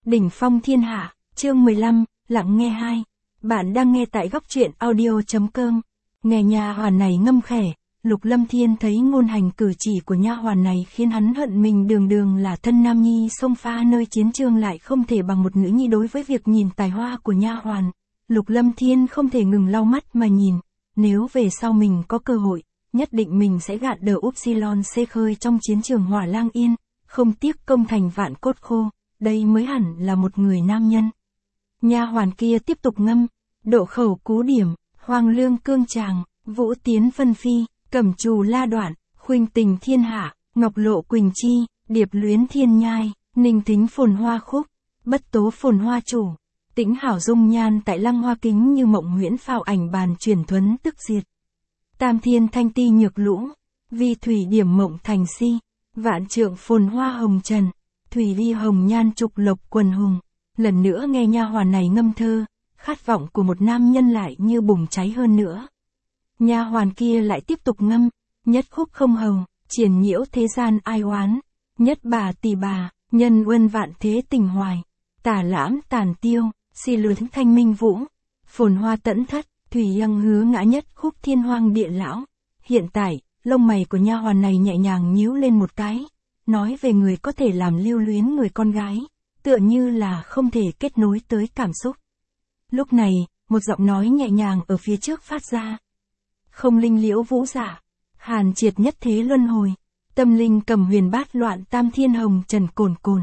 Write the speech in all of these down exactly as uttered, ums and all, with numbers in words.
Đỉnh phong thiên hạ, chương mười lăm, lặng nghe hai. Bạn đang nghe tại góc truyện audio.com. Nghe nha hoàn này ngâm khẽ, Lục Lâm Thiên thấy ngôn hành cử chỉ của nha hoàn này khiến hắn hận mình, đường đường là thân nam nhi xông pha nơi chiến trường lại không thể bằng một nữ nhi. Đối với việc nhìn tài hoa của nha hoàn, Lục Lâm Thiên không thể ngừng lau mắt mà nhìn. Nếu về sau mình có cơ hội, nhất định mình sẽ gạn đờ Upsilon C khơi trong chiến trường Hỏa Lang Yên, không tiếc công thành vạn cốt khô. Đây mới hẳn là một người nam nhân. Nha hoàn kia tiếp tục ngâm, độ khẩu cú điểm, hoàng lương cương tràng, vũ tiến phân phi, cẩm trù la đoạn, khuynh tình thiên hạ, ngọc lộ quỳnh chi, điệp luyến thiên nhai, ninh thính phồn hoa khúc, bất tố phồn hoa chủ, tĩnh hảo dung nhan tại lăng hoa kính như mộng huyễn phào ảnh bàn truyền thuấn tức diệt. Tam thiên thanh ti nhược lũ, vi thủy điểm mộng thành si, vạn trượng phồn hoa hồng trần. Thủy ly hồng nhan trục lộc quần hùng. Lần nữa nghe nha hoàn này ngâm thơ, khát vọng của một nam nhân lại như bùng cháy hơn nữa. Nha hoàn kia lại tiếp tục ngâm, nhất khúc không hầu, triển nhiễu thế gian ai oán, nhất bà tỷ bà, nhân uân vạn thế tình hoài, tả lãm tàn tiêu, si lướn thanh minh vũ, phồn hoa tẫn thất, thủy ăng hứa ngã nhất khúc thiên hoang địa lão. Hiện tại, lông mày của nha hoàn này nhẹ nhàng nhíu lên một cái. Nói về người có thể làm lưu luyến người con gái, tựa như là không thể kết nối tới cảm xúc. Lúc này, một giọng nói nhẹ nhàng ở phía trước phát ra. Không linh liễu vũ giả, hàn triệt nhất thế luân hồi, tâm linh cầm huyền bát loạn tam thiên hồng trần cồn cồn.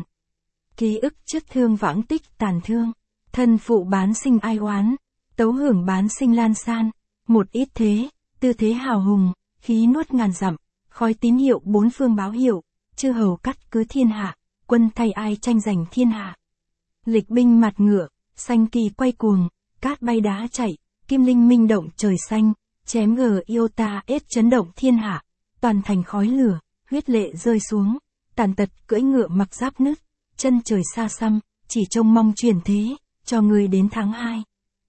Ký ức trước thương vãng tích tàn thương, thân phụ bán sinh ai oán, tấu hưởng bán sinh lan san, một ít thế, tư thế hào hùng, khí nuốt ngàn dặm, khói tín hiệu bốn phương báo hiệu. Chư hầu cắt cứ thiên hạ, quân thay ai tranh giành thiên hạ. Lịch binh mặt ngựa, xanh kỳ quay cuồng, cát bay đá chạy, kim linh minh động trời xanh, chém gờ yêu ta ết chấn động thiên hạ, toàn thành khói lửa, huyết lệ rơi xuống, tàn tật cưỡi ngựa mặc giáp nứt, chân trời xa xăm, chỉ trông mong chuyển thế, cho ngươi đến tháng hai.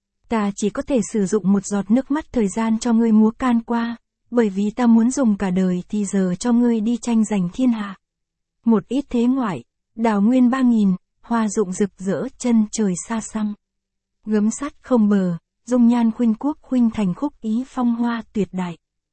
Ta chỉ có thể sử dụng một giọt nước mắt thời gian cho ngươi múa can qua. Bởi vì ta muốn dùng cả đời thì giờ cho ngươi đi tranh giành thiên hạ. Một ít thế ngoại, đào nguyên ba nghìn, hoa rụng rực rỡ chân trời xa xăm. Gấm sắt không bờ, dung nhan khuynh quốc khuynh thành khúc ý phong hoa tuyệt đại.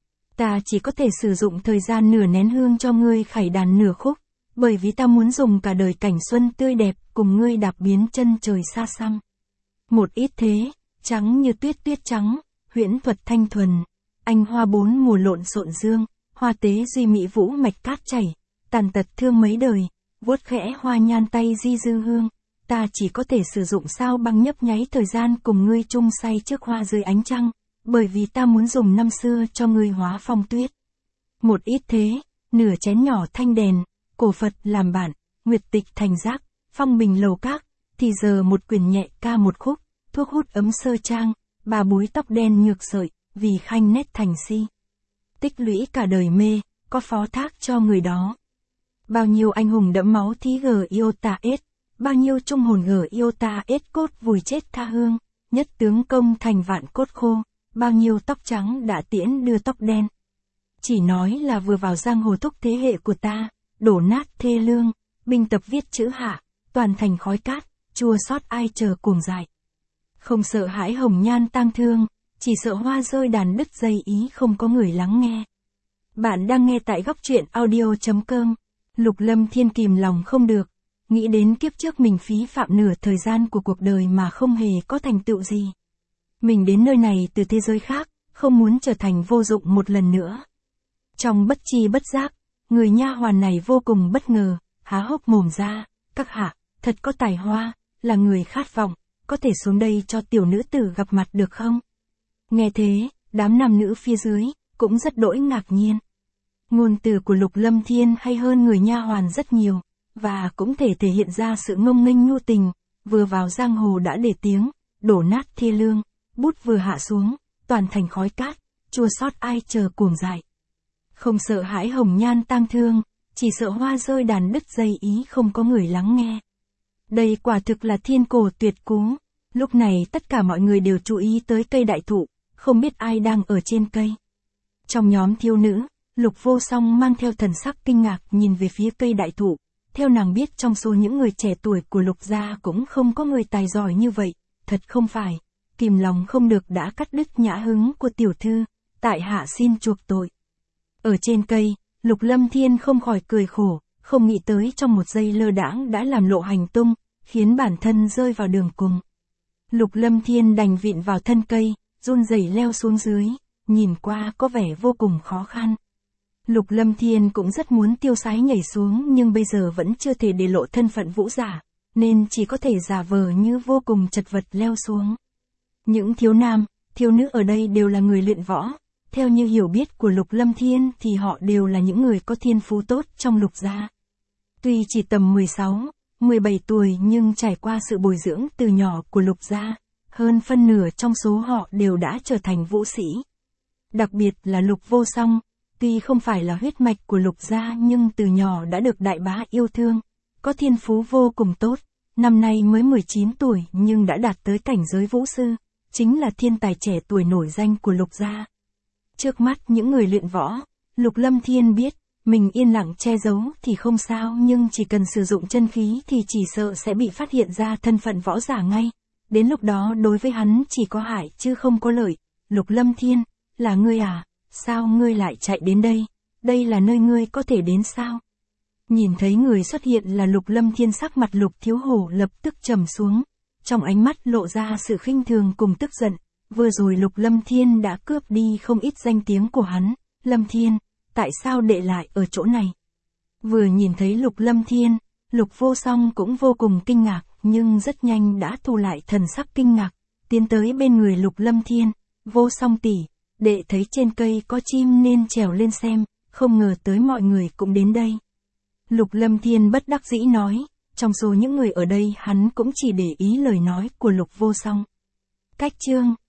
Ta chỉ có thể sử dụng thời gian nửa nén hương cho ngươi khải đàn nửa khúc, bởi vì ta muốn dùng cả đời cảnh xuân tươi đẹp cùng ngươi đạp biến chân trời xa xăm. Một ít thế, trắng như tuyết tuyết trắng, huyễn thuật thanh thuần. Anh hoa bốn mùa lộn xộn dương, hoa tế duy mỹ vũ mạch cát chảy, tàn tật thương mấy đời, vuốt khẽ hoa nhan tay di dư hương, ta chỉ có thể sử dụng sao băng nhấp nháy thời gian cùng ngươi chung say trước hoa dưới ánh trăng, bởi vì ta muốn dùng năm xưa cho ngươi hóa phong tuyết. Một ít thế, nửa chén nhỏ thanh đèn, cổ Phật làm bạn, nguyệt tịch thành giác, phong bình lầu các, thì giờ một quyển nhẹ ca một khúc, thuốc hút ấm sơ trang, bà búi tóc đen nhược sợi. Vì khanh nét thành si. Tích lũy cả đời mê, có phó thác cho người đó. Bao nhiêu anh hùng đẫm máu thí gờ yêu ta ết, bao nhiêu trung hồn gờ yêu ta ết cốt vùi chết tha hương, nhất tướng công thành vạn cốt khô, bao nhiêu tóc trắng đã tiễn đưa tóc đen. Chỉ nói là vừa vào giang hồ thúc thế hệ của ta, đổ nát thê lương, binh tập viết chữ hạ, toàn thành khói cát, chua xót ai chờ cuồng dại. Không sợ hãi hồng nhan tang thương. Chỉ sợ hoa rơi đàn đứt dây ý không có người lắng nghe. Bạn đang nghe tại góc truyện audio.com. Lục Lâm Thiên kìm lòng không được. Nghĩ đến kiếp trước mình phí phạm nửa thời gian của cuộc đời mà không hề có thành tựu gì. Mình đến nơi này từ thế giới khác, không muốn trở thành vô dụng một lần nữa. Trong bất chi bất giác, người nha hoàn này vô cùng bất ngờ, há hốc mồm ra. Các hạ, thật có tài hoa, là người khát vọng, có thể xuống đây cho tiểu nữ tử gặp mặt được không? Nghe thế, đám nam nữ phía dưới, cũng rất đỗi ngạc nhiên. Ngôn từ của Lục Lâm Thiên hay hơn người nha hoàn rất nhiều, và cũng thể thể hiện ra sự ngông nghênh nhu tình, vừa vào giang hồ đã để tiếng, đổ nát thê lương, bút vừa hạ xuống, toàn thành khói cát, chua xót ai chờ cuồng dại. Không sợ hãi hồng nhan tang thương, chỉ sợ hoa rơi đàn đứt dây ý không có người lắng nghe. Đây quả thực là thiên cổ tuyệt cú. Lúc này tất cả mọi người đều chú ý tới cây đại thụ. Không biết ai đang ở trên cây. Trong nhóm thiếu nữ, Lục Vô Song mang theo thần sắc kinh ngạc nhìn về phía cây đại thụ, Theo nàng biết trong số những người trẻ tuổi của Lục gia cũng không có người tài giỏi như vậy, thật không phải, kìm lòng không được đã cắt đứt nhã hứng của tiểu thư, tại hạ xin chuộc tội. Ở trên cây, Lục Lâm Thiên không khỏi cười khổ, không nghĩ tới trong một giây lơ đãng đã làm lộ hành tung, khiến bản thân rơi vào đường cùng. Lục Lâm Thiên đành vịn vào thân cây, run rẩy leo xuống dưới, nhìn qua có vẻ vô cùng khó khăn. Lục Lâm Thiên cũng rất muốn tiêu sái nhảy xuống nhưng bây giờ vẫn chưa thể để lộ thân phận vũ giả, nên chỉ có thể giả vờ như vô cùng chật vật leo xuống. Những thiếu nam, thiếu nữ ở đây đều là người luyện võ, theo như hiểu biết của Lục Lâm Thiên thì họ đều là những người có thiên phú tốt trong Lục gia. Tuy chỉ tầm mười sáu, mười bảy tuổi nhưng trải qua sự bồi dưỡng từ nhỏ của Lục gia, hơn phân nửa trong số họ đều đã trở thành vũ sĩ. Đặc biệt là Lục Vô Song, tuy không phải là huyết mạch của Lục gia nhưng từ nhỏ đã được đại bá yêu thương, có thiên phú vô cùng tốt, năm nay mới mười chín tuổi nhưng đã đạt tới cảnh giới vũ sư, chính là thiên tài trẻ tuổi nổi danh của Lục gia. Trước mắt những người luyện võ, Lục Lâm Thiên biết, mình yên lặng che giấu thì không sao nhưng chỉ cần sử dụng chân khí thì chỉ sợ sẽ bị phát hiện ra thân phận võ giả ngay. Đến lúc đó đối với hắn chỉ có hại chứ không có lợi. Lục Lâm Thiên, là ngươi à? Sao ngươi lại chạy đến đây? Đây là nơi ngươi có thể đến sao? Nhìn thấy người xuất hiện là Lục Lâm Thiên, sắc mặt Lục Thiếu Hổ lập tức trầm xuống. Trong ánh mắt lộ ra sự khinh thường cùng tức giận. Vừa rồi Lục Lâm Thiên đã cướp đi không ít danh tiếng của hắn. Lâm Thiên, tại sao đệ lại ở chỗ này? Vừa nhìn thấy Lục Lâm Thiên, Lục Vô Song cũng vô cùng kinh ngạc, nhưng rất nhanh đã thu lại thần sắc kinh ngạc, tiến tới bên người Lục Lâm Thiên. Vô Song tỷ, đệ thấy trên cây có chim nên trèo lên xem, không ngờ tới mọi người cũng đến đây. Lục Lâm Thiên bất đắc dĩ nói, trong số những người ở đây hắn cũng chỉ để ý lời nói của Lục Vô Song. Cách chương